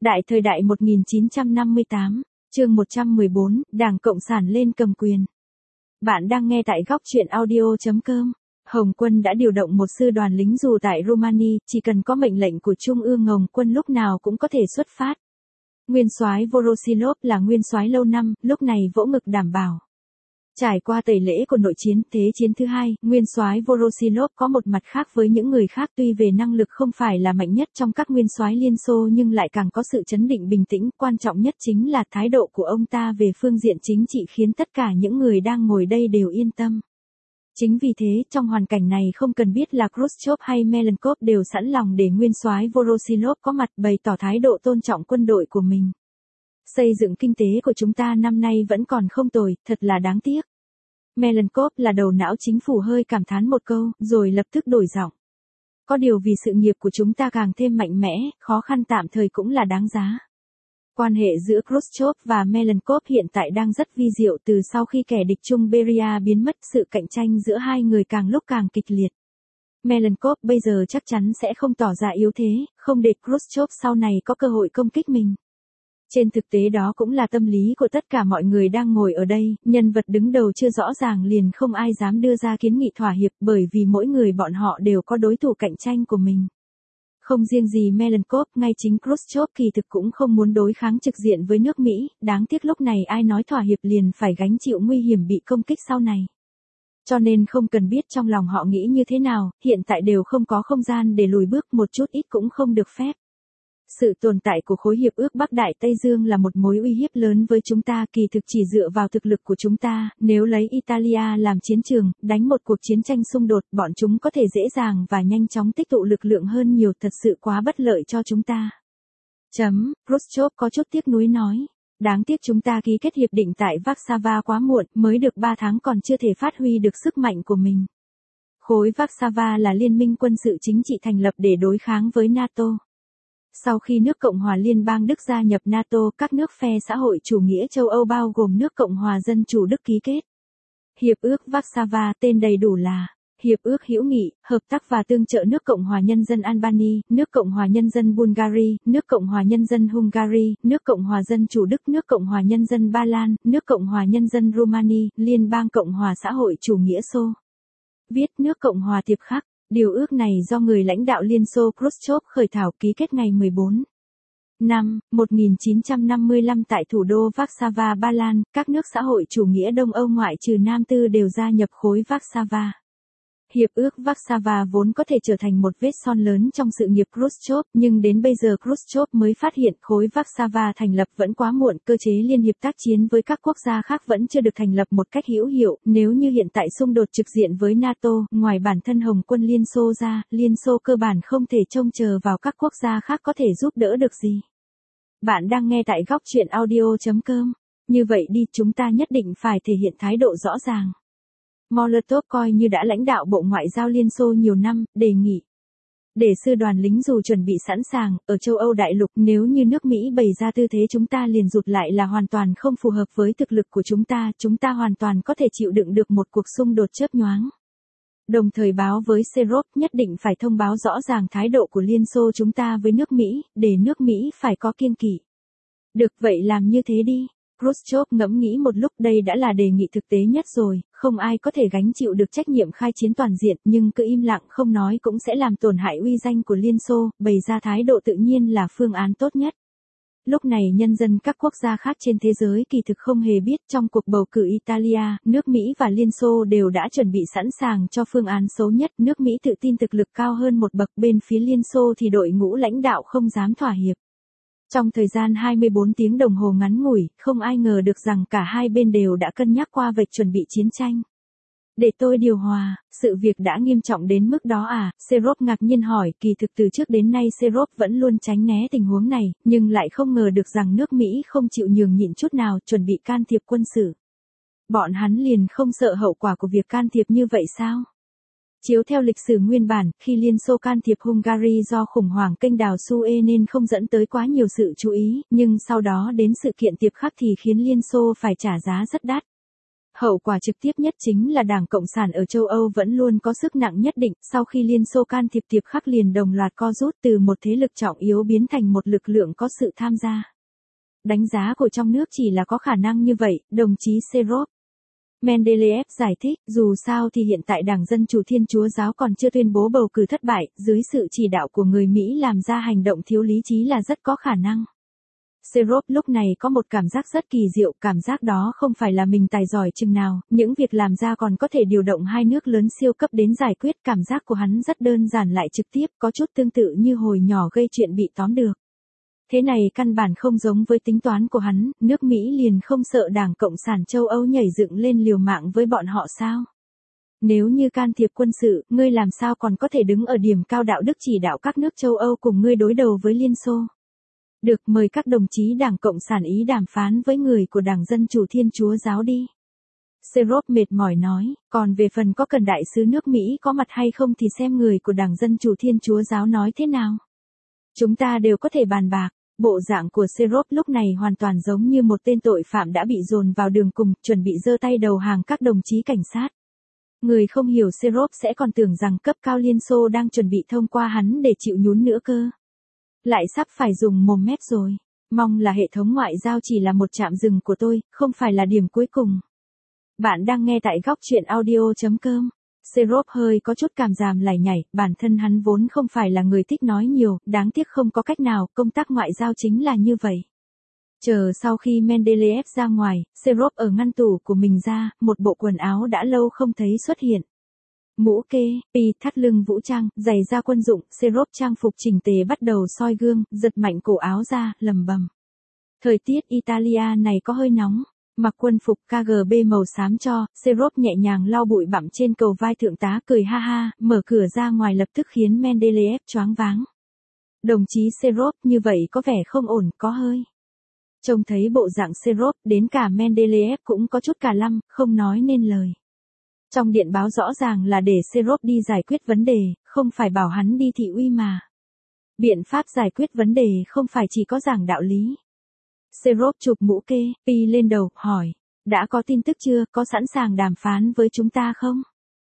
Đại thời đại 1958, chương 114, Đảng Cộng sản lên cầm quyền. Bạn đang nghe tại góc truyện audio.com. Hồng quân đã điều động một sư đoàn lính dù tại Romania, chỉ cần có mệnh lệnh của Trung ương Hồng quân lúc nào cũng có thể xuất phát. Nguyên soái Voroshilov là nguyên soái lâu năm, lúc này vỗ ngực đảm bảo. Trải qua tẩy lễ của nội chiến thế chiến thứ hai, nguyên soái Voroshilov có một mặt khác với những người khác, tuy về năng lực không phải là mạnh nhất trong các nguyên soái Liên Xô nhưng lại càng có sự chấn định bình tĩnh, quan trọng nhất chính là thái độ của ông ta về phương diện chính trị khiến tất cả những người đang ngồi đây đều yên tâm. Chính vì thế, trong hoàn cảnh này không cần biết là Khrushchev hay Melenkov đều sẵn lòng để nguyên soái Voroshilov có mặt, bày tỏ thái độ tôn trọng quân đội của mình. Xây dựng kinh tế của chúng ta năm nay vẫn còn không tồi, thật là đáng tiếc. Melenkov là đầu não chính phủ hơi cảm thán một câu, rồi lập tức đổi giọng. Có điều vì sự nghiệp của chúng ta càng thêm mạnh mẽ, khó khăn tạm thời cũng là đáng giá. Quan hệ giữa Khrushchev và Melenkov hiện tại đang rất vi diệu, từ sau khi kẻ địch chung Beria biến mất, sự cạnh tranh giữa hai người càng lúc càng kịch liệt. Melenkov bây giờ chắc chắn sẽ không tỏ ra yếu thế, không để Khrushchev sau này có cơ hội công kích mình. Trên thực tế đó cũng là tâm lý của tất cả mọi người đang ngồi ở đây, nhân vật đứng đầu chưa rõ ràng liền không ai dám đưa ra kiến nghị thỏa hiệp, bởi vì mỗi người bọn họ đều có đối thủ cạnh tranh của mình. Không riêng gì Melenkov, ngay chính Khrushchev kỳ thực cũng không muốn đối kháng trực diện với nước Mỹ, đáng tiếc lúc này ai nói thỏa hiệp liền phải gánh chịu nguy hiểm bị công kích sau này. Cho nên không cần biết trong lòng họ nghĩ như thế nào, hiện tại đều không có không gian để lùi bước, một chút ít cũng không được phép. Sự tồn tại của khối hiệp ước Bắc Đại Tây Dương là một mối uy hiếp lớn với chúng ta, kỳ thực chỉ dựa vào thực lực của chúng ta, nếu lấy Italia làm chiến trường, đánh một cuộc chiến tranh xung đột, bọn chúng có thể dễ dàng và nhanh chóng tích tụ lực lượng hơn nhiều, thật sự quá bất lợi cho chúng ta. Khrushchev có chút tiếc nuối nói. Đáng tiếc chúng ta ký kết hiệp định tại Warsaw quá muộn, mới được 3 tháng còn chưa thể phát huy được sức mạnh của mình. Khối Warsaw là liên minh quân sự chính trị thành lập để đối kháng với NATO. Sau khi nước Cộng hòa Liên bang Đức gia nhập NATO, các nước phe xã hội chủ nghĩa châu Âu bao gồm nước Cộng hòa Dân chủ Đức ký kết. Hiệp ước Warsaw tên đầy đủ là Hiệp ước hữu nghị, hợp tác và tương trợ nước Cộng hòa Nhân dân Albania, nước Cộng hòa Nhân dân Bulgaria, nước Cộng hòa Nhân dân Hungary, nước Cộng hòa Dân chủ Đức, nước Cộng hòa Nhân dân Ba Lan, nước Cộng hòa Nhân dân Romania, Liên bang Cộng hòa xã hội chủ nghĩa Xô. Viết nước Cộng hòa Tiệp Khắc. Điều ước này do người lãnh đạo Liên Xô Khrushchev khởi thảo, ký kết ngày 14 năm 1955 tại thủ đô Warsaw, Ba Lan. Các nước xã hội chủ nghĩa Đông Âu ngoại trừ Nam Tư đều gia nhập khối Warsaw. Hiệp ước Warsaw vốn có thể trở thành một vết son lớn trong sự nghiệp Khrushchev, nhưng đến bây giờ Khrushchev mới phát hiện khối Warsaw thành lập vẫn quá muộn, cơ chế liên hiệp tác chiến với các quốc gia khác vẫn chưa được thành lập một cách hữu hiệu, nếu như hiện tại xung đột trực diện với NATO, ngoài bản thân Hồng quân Liên Xô ra, Liên Xô cơ bản không thể trông chờ vào các quốc gia khác có thể giúp đỡ được gì. Bạn đang nghe tại góc truyện audio.com. Như vậy đi, chúng ta nhất định phải thể hiện thái độ rõ ràng. Molotov coi như đã lãnh đạo Bộ Ngoại giao Liên Xô nhiều năm, đề nghị. Để sư đoàn lính dù chuẩn bị sẵn sàng, ở châu Âu đại lục, nếu như nước Mỹ bày ra tư thế chúng ta liền rụt lại là hoàn toàn không phù hợp với thực lực của chúng ta hoàn toàn có thể chịu đựng được một cuộc xung đột chớp nhoáng. Đồng thời báo với Serov nhất định phải thông báo rõ ràng thái độ của Liên Xô chúng ta với nước Mỹ, để nước Mỹ phải có kiêng kỵ. Được vậy làm như thế đi. Khrushchev ngẫm nghĩ một lúc, đây đã là đề nghị thực tế nhất rồi, không ai có thể gánh chịu được trách nhiệm khai chiến toàn diện, nhưng cứ im lặng không nói cũng sẽ làm tổn hại uy danh của Liên Xô, bày ra thái độ tự nhiên là phương án tốt nhất. Lúc này nhân dân các quốc gia khác trên thế giới kỳ thực không hề biết trong cuộc bầu cử Italia, nước Mỹ và Liên Xô đều đã chuẩn bị sẵn sàng cho phương án xấu nhất, nước Mỹ tự tin thực lực cao hơn một bậc, bên phía Liên Xô thì đội ngũ lãnh đạo không dám thỏa hiệp. Trong thời gian 24 tiếng đồng hồ ngắn ngủi, không ai ngờ được rằng cả hai bên đều đã cân nhắc qua việc chuẩn bị chiến tranh. Để tôi điều hòa, sự việc đã nghiêm trọng đến mức đó à? Serov ngạc nhiên hỏi, kỳ thực từ trước đến nay Serov vẫn luôn tránh né tình huống này, nhưng lại không ngờ được rằng nước Mỹ không chịu nhường nhịn chút nào, chuẩn bị can thiệp quân sự. Bọn hắn liền không sợ hậu quả của việc can thiệp như vậy sao? Chiếu theo lịch sử nguyên bản, khi Liên Xô can thiệp Hungary do khủng hoảng kênh đào Suez nên không dẫn tới quá nhiều sự chú ý, nhưng sau đó đến sự kiện Tiệp Khắc thì khiến Liên Xô phải trả giá rất đắt. Hậu quả trực tiếp nhất chính là Đảng Cộng sản ở châu Âu vẫn luôn có sức nặng nhất định, sau khi Liên Xô can thiệp tiếp khắc liền đồng loạt co rút từ một thế lực trọng yếu biến thành một lực lượng có sự tham gia. Đánh giá của trong nước chỉ là có khả năng như vậy, đồng chí Serov Mendeleev giải thích, dù sao thì hiện tại Đảng Dân Chủ Thiên Chúa Giáo còn chưa tuyên bố bầu cử thất bại, dưới sự chỉ đạo của người Mỹ làm ra hành động thiếu lý trí là rất có khả năng. Serov lúc này có một cảm giác rất kỳ diệu, cảm giác đó không phải là mình tài giỏi chừng nào, những việc làm ra còn có thể điều động hai nước lớn siêu cấp đến giải quyết, cảm giác của hắn rất đơn giản lại trực tiếp, có chút tương tự như hồi nhỏ gây chuyện bị tóm được. Thế này căn bản không giống với tính toán của hắn, nước Mỹ liền không sợ Đảng Cộng sản châu Âu nhảy dựng lên liều mạng với bọn họ sao? Nếu như can thiệp quân sự, ngươi làm sao còn có thể đứng ở điểm cao đạo đức chỉ đạo các nước châu Âu cùng ngươi đối đầu với Liên Xô? Được, mời các đồng chí Đảng Cộng sản Ý đàm phán với người của Đảng Dân Chủ Thiên Chúa Giáo đi. Serov mệt mỏi nói, còn về phần có cần đại sứ nước Mỹ có mặt hay không thì xem người của Đảng Dân Chủ Thiên Chúa Giáo nói thế nào. Chúng ta đều có thể bàn bạc. Bộ dạng của Serov lúc này hoàn toàn giống như một tên tội phạm đã bị dồn vào đường cùng, chuẩn bị giơ tay đầu hàng các đồng chí cảnh sát. Người không hiểu Serov sẽ còn tưởng rằng cấp cao Liên Xô đang chuẩn bị thông qua hắn để chịu nhún nữa cơ. Lại sắp phải dùng mồm mép rồi. Mong là hệ thống ngoại giao chỉ là một trạm dừng của tôi, không phải là điểm cuối cùng. Bạn đang nghe tại góc truyện audio.com. Serov hơi có chút cảm giảm lải nhải, bản thân hắn vốn không phải là người thích nói nhiều, đáng tiếc không có cách nào, công tác ngoại giao chính là như vậy. Chờ sau khi Mendeleev ra ngoài, Serov ở ngăn tủ của mình ra, một bộ quần áo đã lâu không thấy xuất hiện. Mũ kê, thắt lưng vũ trang, giày da quân dụng, Serov trang phục chỉnh tề bắt đầu soi gương, giật mạnh cổ áo ra, lầm bầm. Thời tiết Italia này có hơi nóng. Mặc quân phục KGB màu xám cho, Serov nhẹ nhàng lau bụi bặm trên cầu vai thượng tá cười ha ha, mở cửa ra ngoài lập tức khiến Mendeleev choáng váng. Đồng chí Serov như vậy có vẻ không ổn, có hơi. Trông thấy bộ dạng Serov, đến cả Mendeleev cũng có chút cả lăm, không nói nên lời. Trong điện báo rõ ràng là để Serov đi giải quyết vấn đề, không phải bảo hắn đi thị uy mà. Biện pháp giải quyết vấn đề không phải chỉ có giảng đạo lý. Serov chụp mũ kê, lên đầu, hỏi. Đã có tin tức chưa, có sẵn sàng đàm phán với chúng ta không?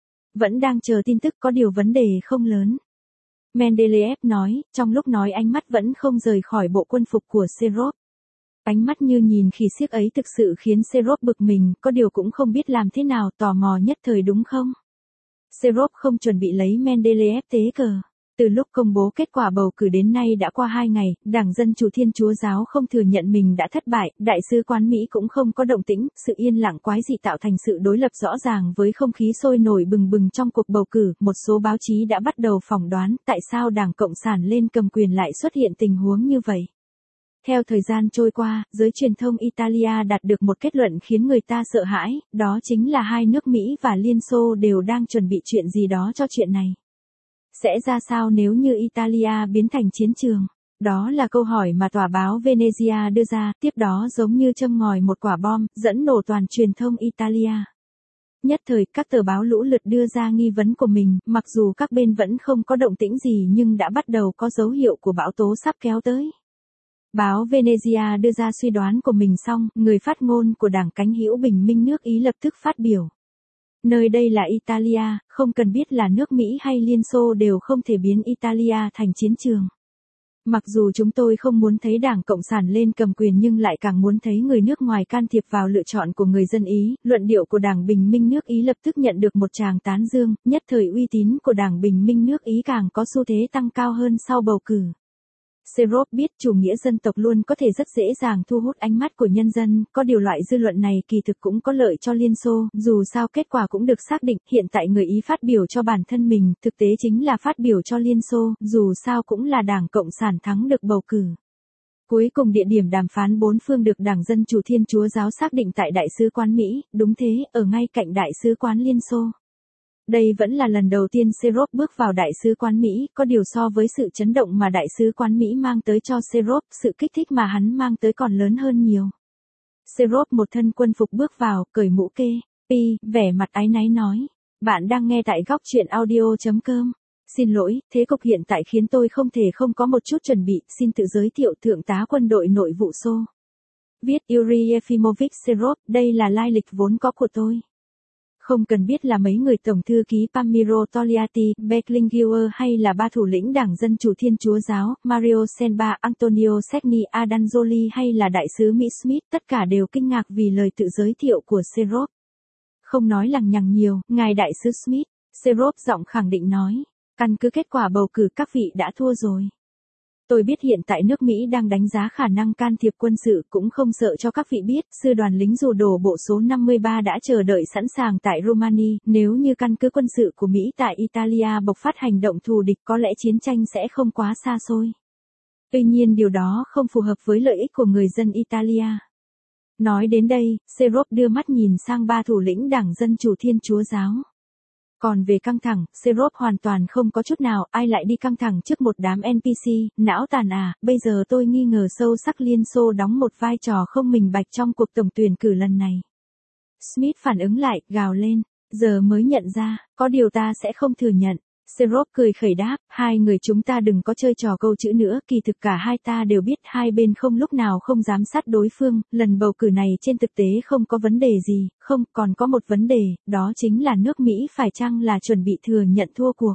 Vẫn đang chờ tin tức, có điều vấn đề không lớn. Mendeleev nói, trong lúc nói ánh mắt vẫn không rời khỏi bộ quân phục của Serov. Ánh mắt như nhìn khỉ xiếc ấy thực sự khiến Serov bực mình, có điều cũng không biết làm thế nào, tò mò nhất thời đúng không? Serov không chuẩn bị lấy Mendeleev tế cờ. Từ lúc công bố kết quả bầu cử đến nay đã qua 2 ngày, Đảng Dân Chủ Thiên Chúa Giáo không thừa nhận mình đã thất bại, đại sứ quán Mỹ cũng không có động tĩnh, sự yên lặng quái dị tạo thành sự đối lập rõ ràng với không khí sôi nổi bừng bừng trong cuộc bầu cử, một số báo chí đã bắt đầu phỏng đoán tại sao Đảng Cộng sản lên cầm quyền lại xuất hiện tình huống như vậy. Theo thời gian trôi qua, giới truyền thông Italia đạt được một kết luận khiến người ta sợ hãi, đó chính là hai nước Mỹ và Liên Xô đều đang chuẩn bị chuyện gì đó cho chuyện này. Sẽ ra sao nếu như Italia biến thành chiến trường? Đó là câu hỏi mà tòa báo Venezia đưa ra, tiếp đó giống như châm ngòi một quả bom, dẫn nổ toàn truyền thông Italia. Nhất thời, các tờ báo lũ lượt đưa ra nghi vấn của mình, mặc dù các bên vẫn không có động tĩnh gì nhưng đã bắt đầu có dấu hiệu của bão tố sắp kéo tới. Báo Venezia đưa ra suy đoán của mình xong, người phát ngôn của Đảng Cánh hữu Bình minh nước Ý lập tức phát biểu. Nơi đây là Italia, không cần biết là nước Mỹ hay Liên Xô đều không thể biến Italia thành chiến trường. Mặc dù chúng tôi không muốn thấy Đảng Cộng sản lên cầm quyền nhưng lại càng muốn thấy người nước ngoài can thiệp vào lựa chọn của người dân Ý, luận điệu của Đảng Bình minh nước Ý lập tức nhận được một tràng tán dương, nhất thời uy tín của Đảng Bình minh nước Ý càng có xu thế tăng cao hơn sau bầu cử. Serov biết chủ nghĩa dân tộc luôn có thể rất dễ dàng thu hút ánh mắt của nhân dân, có điều loại dư luận này kỳ thực cũng có lợi cho Liên Xô, dù sao kết quả cũng được xác định, hiện tại người Ý phát biểu cho bản thân mình, thực tế chính là phát biểu cho Liên Xô, dù sao cũng là Đảng Cộng sản thắng được bầu cử. Cuối cùng địa điểm đàm phán bốn phương được Đảng Dân Chủ Thiên Chúa Giáo xác định tại Đại sứ quán Mỹ, đúng thế, ở ngay cạnh Đại sứ quán Liên Xô. Đây vẫn là lần đầu tiên Serov bước vào Đại sứ quán Mỹ, có điều so với sự chấn động mà Đại sứ quán Mỹ mang tới cho Serov, sự kích thích mà hắn mang tới còn lớn hơn nhiều. Serov một thân quân phục bước vào, cởi mũ kê, vẻ mặt áy náy nói. Bạn đang nghe tại góc truyện audio.com. Xin lỗi, thế cục hiện tại khiến tôi không thể không có một chút chuẩn bị, xin tự giới thiệu thượng tá quân đội nội vụ Xô. Viết Yuri Yefimovich Serov, đây là lai lịch vốn có của tôi. Không cần biết là mấy người tổng thư ký Palmiro Togliatti, Berlinguer hay là ba thủ lĩnh Đảng Dân Chủ Thiên Chúa Giáo, Mario Senba, Antonio Segni, Adanzoli hay là đại sứ Mỹ Smith, tất cả đều kinh ngạc vì lời tự giới thiệu của Serov. Không nói lằng nhằng nhiều, ngài đại sứ Smith, Serov giọng khẳng định nói, căn cứ kết quả bầu cử các vị đã thua rồi. Tôi biết hiện tại nước Mỹ đang đánh giá khả năng can thiệp quân sự, cũng không sợ cho các vị biết, sư đoàn lính dù đổ bộ số 53 đã chờ đợi sẵn sàng tại Romania, nếu như căn cứ quân sự của Mỹ tại Italia bộc phát hành động thù địch có lẽ chiến tranh sẽ không quá xa xôi. Tuy nhiên điều đó không phù hợp với lợi ích của người dân Italia. Nói đến đây, Serov đưa mắt nhìn sang ba thủ lĩnh Đảng Dân Chủ Thiên Chúa Giáo. Còn về căng thẳng, Serov hoàn toàn không có chút nào, ai lại đi căng thẳng trước một đám NPC, não tàn à, bây giờ tôi nghi ngờ sâu sắc Liên Xô đóng một vai trò không minh bạch trong cuộc tổng tuyển cử lần này. Smith phản ứng lại, gào lên, giờ mới nhận ra, có điều ta sẽ không thừa nhận. Serov cười khẩy đáp, hai người chúng ta đừng có chơi trò câu chữ nữa, kỳ thực cả hai ta đều biết hai bên không lúc nào không giám sát đối phương, lần bầu cử này trên thực tế không có vấn đề gì, không, còn có một vấn đề, đó chính là nước Mỹ phải chăng là chuẩn bị thừa nhận thua cuộc,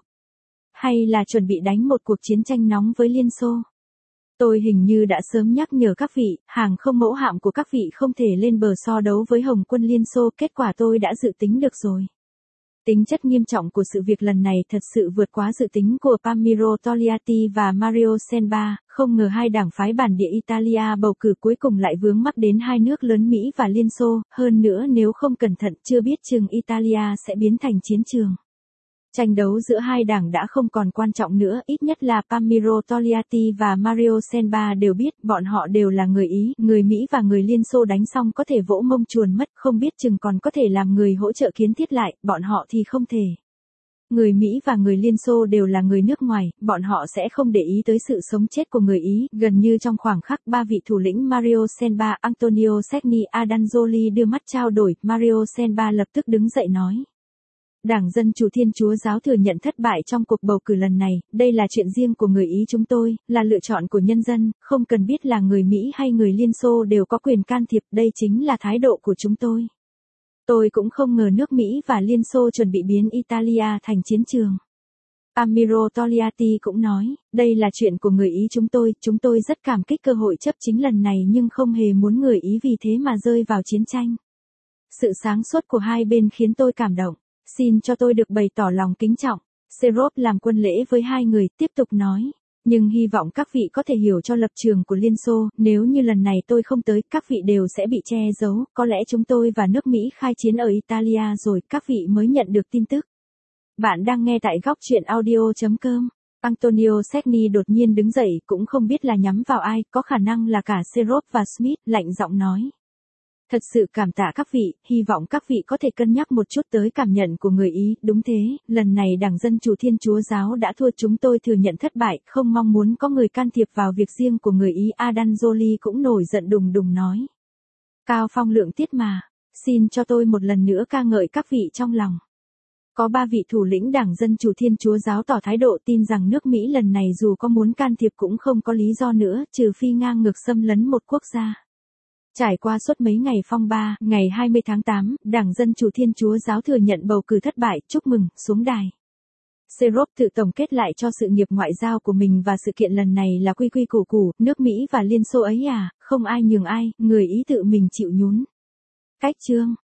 hay là chuẩn bị đánh một cuộc chiến tranh nóng với Liên Xô. Tôi hình như đã sớm nhắc nhở các vị, hàng không mẫu hạm của các vị không thể lên bờ so đấu với Hồng quân Liên Xô, kết quả tôi đã dự tính được rồi. Tính chất nghiêm trọng của sự việc lần này thật sự vượt quá dự tính của Palmiro Togliatti và Mario Senba, không ngờ hai đảng phái bản địa Italia bầu cử cuối cùng lại vướng mắc đến hai nước lớn Mỹ và Liên Xô, hơn nữa nếu không cẩn thận chưa biết chừng Italia sẽ biến thành chiến trường. Tranh đấu giữa hai đảng đã không còn quan trọng nữa, ít nhất là Palmiro Togliatti và Mario Senba đều biết bọn họ đều là người Ý, người Mỹ và người Liên Xô đánh xong có thể vỗ mông chuồn mất, không biết chừng còn có thể làm người hỗ trợ kiến thiết lại, bọn họ thì không thể. Người Mỹ và người Liên Xô đều là người nước ngoài, bọn họ sẽ không để ý tới sự sống chết của người Ý, gần như trong khoảng khắc ba vị thủ lĩnh Mario Senba, Antonio Segni, Adanzoli đưa mắt trao đổi, Mario Senba lập tức đứng dậy nói. Đảng Dân Chủ Thiên Chúa Giáo thừa nhận thất bại trong cuộc bầu cử lần này, đây là chuyện riêng của người Ý chúng tôi, là lựa chọn của nhân dân, không cần biết là người Mỹ hay người Liên Xô đều có quyền can thiệp, đây chính là thái độ của chúng tôi. Tôi cũng không ngờ nước Mỹ và Liên Xô chuẩn bị biến Italia thành chiến trường. Palmiro Togliatti cũng nói, đây là chuyện của người Ý chúng tôi rất cảm kích cơ hội chấp chính lần này nhưng không hề muốn người Ý vì thế mà rơi vào chiến tranh. Sự sáng suốt của hai bên khiến tôi cảm động. Xin cho tôi được bày tỏ lòng kính trọng. Serov làm quân lễ với hai người, tiếp tục nói. Nhưng hy vọng các vị có thể hiểu cho lập trường của Liên Xô, nếu như lần này tôi không tới, các vị đều sẽ bị che giấu, có lẽ chúng tôi và nước Mỹ khai chiến ở Italia rồi, các vị mới nhận được tin tức. Bạn đang nghe tại góc truyện audio.com. Antonio Segni đột nhiên đứng dậy, cũng không biết là nhắm vào ai, có khả năng là cả Serov và Smith, lạnh giọng nói. Thật sự cảm tạ các vị, hy vọng các vị có thể cân nhắc một chút tới cảm nhận của người Ý, đúng thế, lần này Đảng Dân Chủ Thiên Chúa Giáo đã thua chúng tôi thừa nhận thất bại, không mong muốn có người can thiệp vào việc riêng của người Ý. Adanzoli cũng nổi giận đùng đùng nói. Cao phong lượng tiết mà, xin cho tôi một lần nữa ca ngợi các vị trong lòng. Có ba vị thủ lĩnh Đảng Dân Chủ Thiên Chúa Giáo tỏ thái độ tin rằng nước Mỹ lần này dù có muốn can thiệp cũng không có lý do nữa, trừ phi ngang ngược xâm lấn một quốc gia. Trải qua suốt mấy ngày phong ba, ngày 20 tháng 8, Đảng Dân Chủ Thiên Chúa Giáo thừa nhận bầu cử thất bại, chúc mừng, xuống đài. Serov tự tổng kết lại cho sự nghiệp ngoại giao của mình và sự kiện lần này là quy quy củ củ, nước Mỹ và Liên Xô ấy à, không ai nhường ai, người Ý tự mình chịu nhún. Cách chương